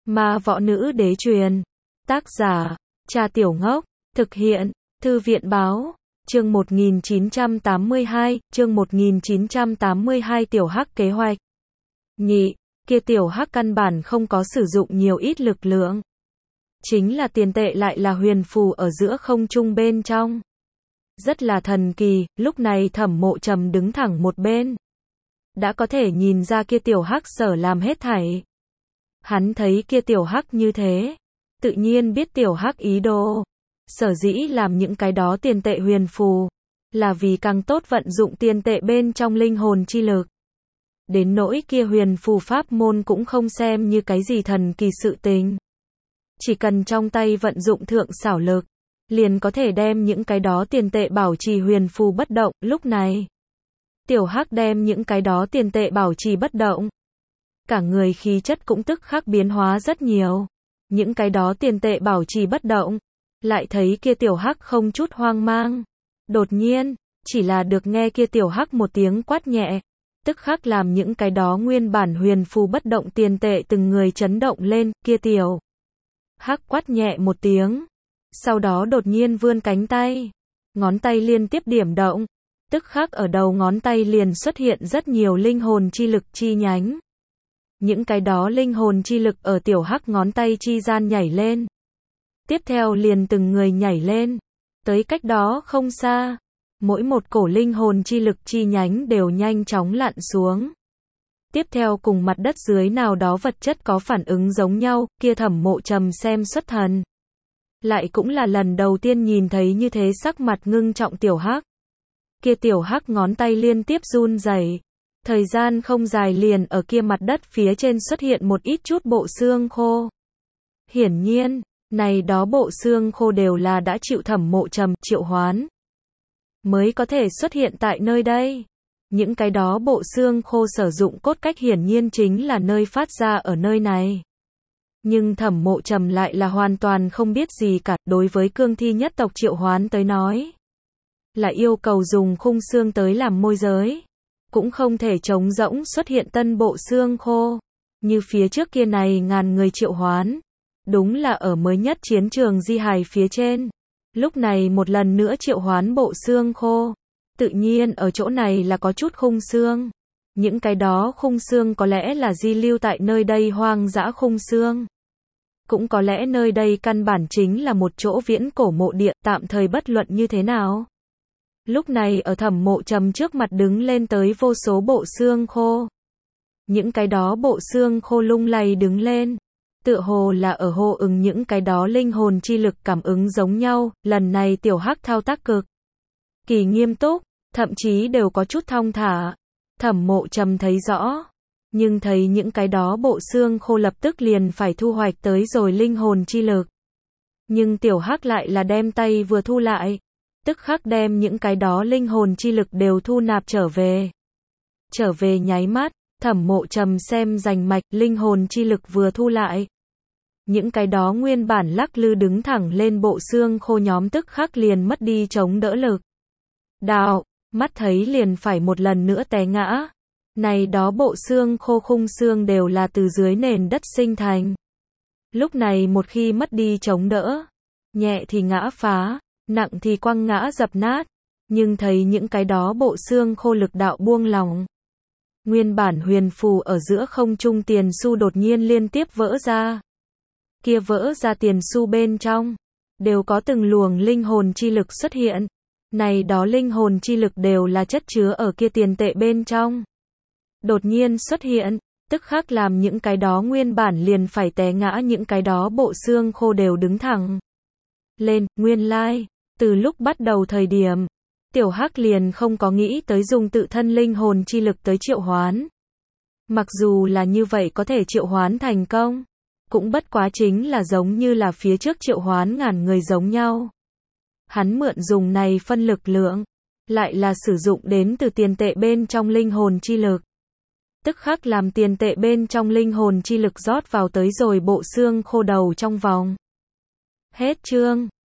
Ma Võ Nữ Đế truyền. Tác giả, Cha Tiểu Ngốc. Thực hiện, Thư viện báo. Chương 1982, chương 1982 Tiểu Hắc kế hoạch. Nhị, kia Tiểu Hắc căn bản không có sử dụng nhiều ít lực lượng. Chính là tiền tệ lại là huyền phù ở giữa không trung bên trong. Rất là thần kỳ, lúc này Thẩm Mộ Trầm đứng thẳng một bên. Đã có thể nhìn ra kia Tiểu Hắc sở làm hết thảy. Hắn thấy kia Tiểu Hắc như thế, tự nhiên biết Tiểu Hắc ý đồ. Sở dĩ làm những cái đó tiền tệ huyền phù, là vì càng tốt vận dụng tiền tệ bên trong linh hồn chi lực. Đến nỗi kia huyền phù pháp môn cũng không xem như cái gì thần kỳ sự tình. Chỉ cần trong tay vận dụng thượng xảo lực, liền có thể đem những cái đó tiền tệ bảo trì huyền phù bất động. Lúc này, Tiểu Hắc đem những cái đó tiền tệ bảo trì bất động. Cả người khí chất cũng tức khắc biến hóa rất nhiều. Những cái đó tiền tệ bảo trì bất động. Lại thấy kia Tiểu Hắc không chút hoang mang. Đột nhiên, chỉ là được nghe kia Tiểu Hắc một tiếng quát nhẹ. Tức khắc làm những cái đó nguyên bản huyền phù bất động tiền tệ từng người chấn động lên. Kia Tiểu Hắc quát nhẹ một tiếng. Sau đó đột nhiên vươn cánh tay. Ngón tay liên tiếp điểm động. Tức khắc ở đầu ngón tay liền xuất hiện rất nhiều linh hồn chi lực chi nhánh. Những cái đó linh hồn chi lực ở Tiểu Hắc ngón tay chi gian nhảy lên. Tiếp theo liền từng người nhảy lên. Tới cách đó không xa. Mỗi một cổ linh hồn chi lực chi nhánh đều nhanh chóng lặn xuống. Tiếp theo cùng mặt đất dưới nào đó vật chất có phản ứng giống nhau, kia Thẩm Mộ Trầm xem xuất thần. Lại cũng là lần đầu tiên nhìn thấy như thế sắc mặt ngưng trọng Tiểu Hắc. Kia Tiểu Hắc ngón tay liên tiếp run rẩy. Thời gian không dài liền ở kia mặt đất phía trên xuất hiện một ít chút bộ xương khô. Hiển nhiên, này đó bộ xương khô đều là đã chịu Thẩm Mộ Trầm triệu hoán mới có thể xuất hiện tại nơi đây. Những cái đó bộ xương khô sử dụng cốt cách hiển nhiên chính là nơi phát ra ở nơi này. Nhưng Thẩm Mộ Trầm lại là hoàn toàn không biết gì cả. Đối với cương thi nhất tộc triệu hoán tới nói, là yêu cầu dùng khung xương tới làm môi giới. Cũng không thể trống rỗng xuất hiện tân bộ xương khô. Như phía trước kia này ngàn người triệu hoán. Đúng là ở mới nhất chiến trường di hài phía trên. Lúc này một lần nữa triệu hoán bộ xương khô. Tự nhiên ở chỗ này là có chút khung xương. Những cái đó khung xương có lẽ là di lưu tại nơi đây hoang dã khung xương. Cũng có lẽ nơi đây căn bản chính là một chỗ viễn cổ mộ địa, tạm thời bất luận như thế nào. Lúc này ở Thẩm Mộ Trầm trước mặt đứng lên tới vô số bộ xương khô. Những cái đó bộ xương khô lung lay đứng lên. Tựa hồ là ở hô ứng những cái đó linh hồn chi lực cảm ứng giống nhau. Lần này Tiểu Hắc thao tác cực kỳ nghiêm túc, thậm chí đều có chút thong thả. Thẩm Mộ Trầm thấy rõ. Nhưng thấy những cái đó bộ xương khô lập tức liền phải thu hoạch tới rồi linh hồn chi lực. Nhưng Tiểu Hắc lại là đem tay vừa thu lại. Tức khắc đem những cái đó linh hồn chi lực đều thu nạp trở về. Trở về nháy mắt, Thẩm Mộ Trầm xem rành mạch, linh hồn chi lực vừa thu lại. Những cái đó nguyên bản lắc lư đứng thẳng lên bộ xương khô nhóm tức khắc liền mất đi chống đỡ lực. Đạo, mắt thấy liền phải một lần nữa té ngã. Này đó bộ xương khô khung xương đều là từ dưới nền đất sinh thành. Lúc này một khi mất đi chống đỡ, nhẹ thì ngã phá, nặng thì quăng ngã dập nát. Nhưng thấy những cái đó bộ xương khô lực đạo buông lỏng. Nguyên bản huyền phù ở giữa không trung tiền xu đột nhiên liên tiếp vỡ ra. Kia vỡ ra tiền xu bên trong, đều có từng luồng linh hồn chi lực xuất hiện. Này đó linh hồn chi lực đều là chất chứa ở kia tiền tệ bên trong. Đột nhiên xuất hiện, tức khắc làm những cái đó nguyên bản liền phải té ngã những cái đó bộ xương khô đều đứng thẳng lên. Nguyên lai, từ lúc bắt đầu thời điểm, Tiểu Hắc liền không có nghĩ tới dùng tự thân linh hồn chi lực tới triệu hoán. Mặc dù là như vậy có thể triệu hoán thành công, cũng bất quá chính là giống như là phía trước triệu hoán ngàn người giống nhau. Hắn mượn dùng này phân lực lượng, lại là sử dụng đến từ tiền tệ bên trong linh hồn chi lực. Tức khắc làm tiền tệ bên trong linh hồn chi lực rót vào tới rồi bộ xương khô đầu trong vòng. Hết chương.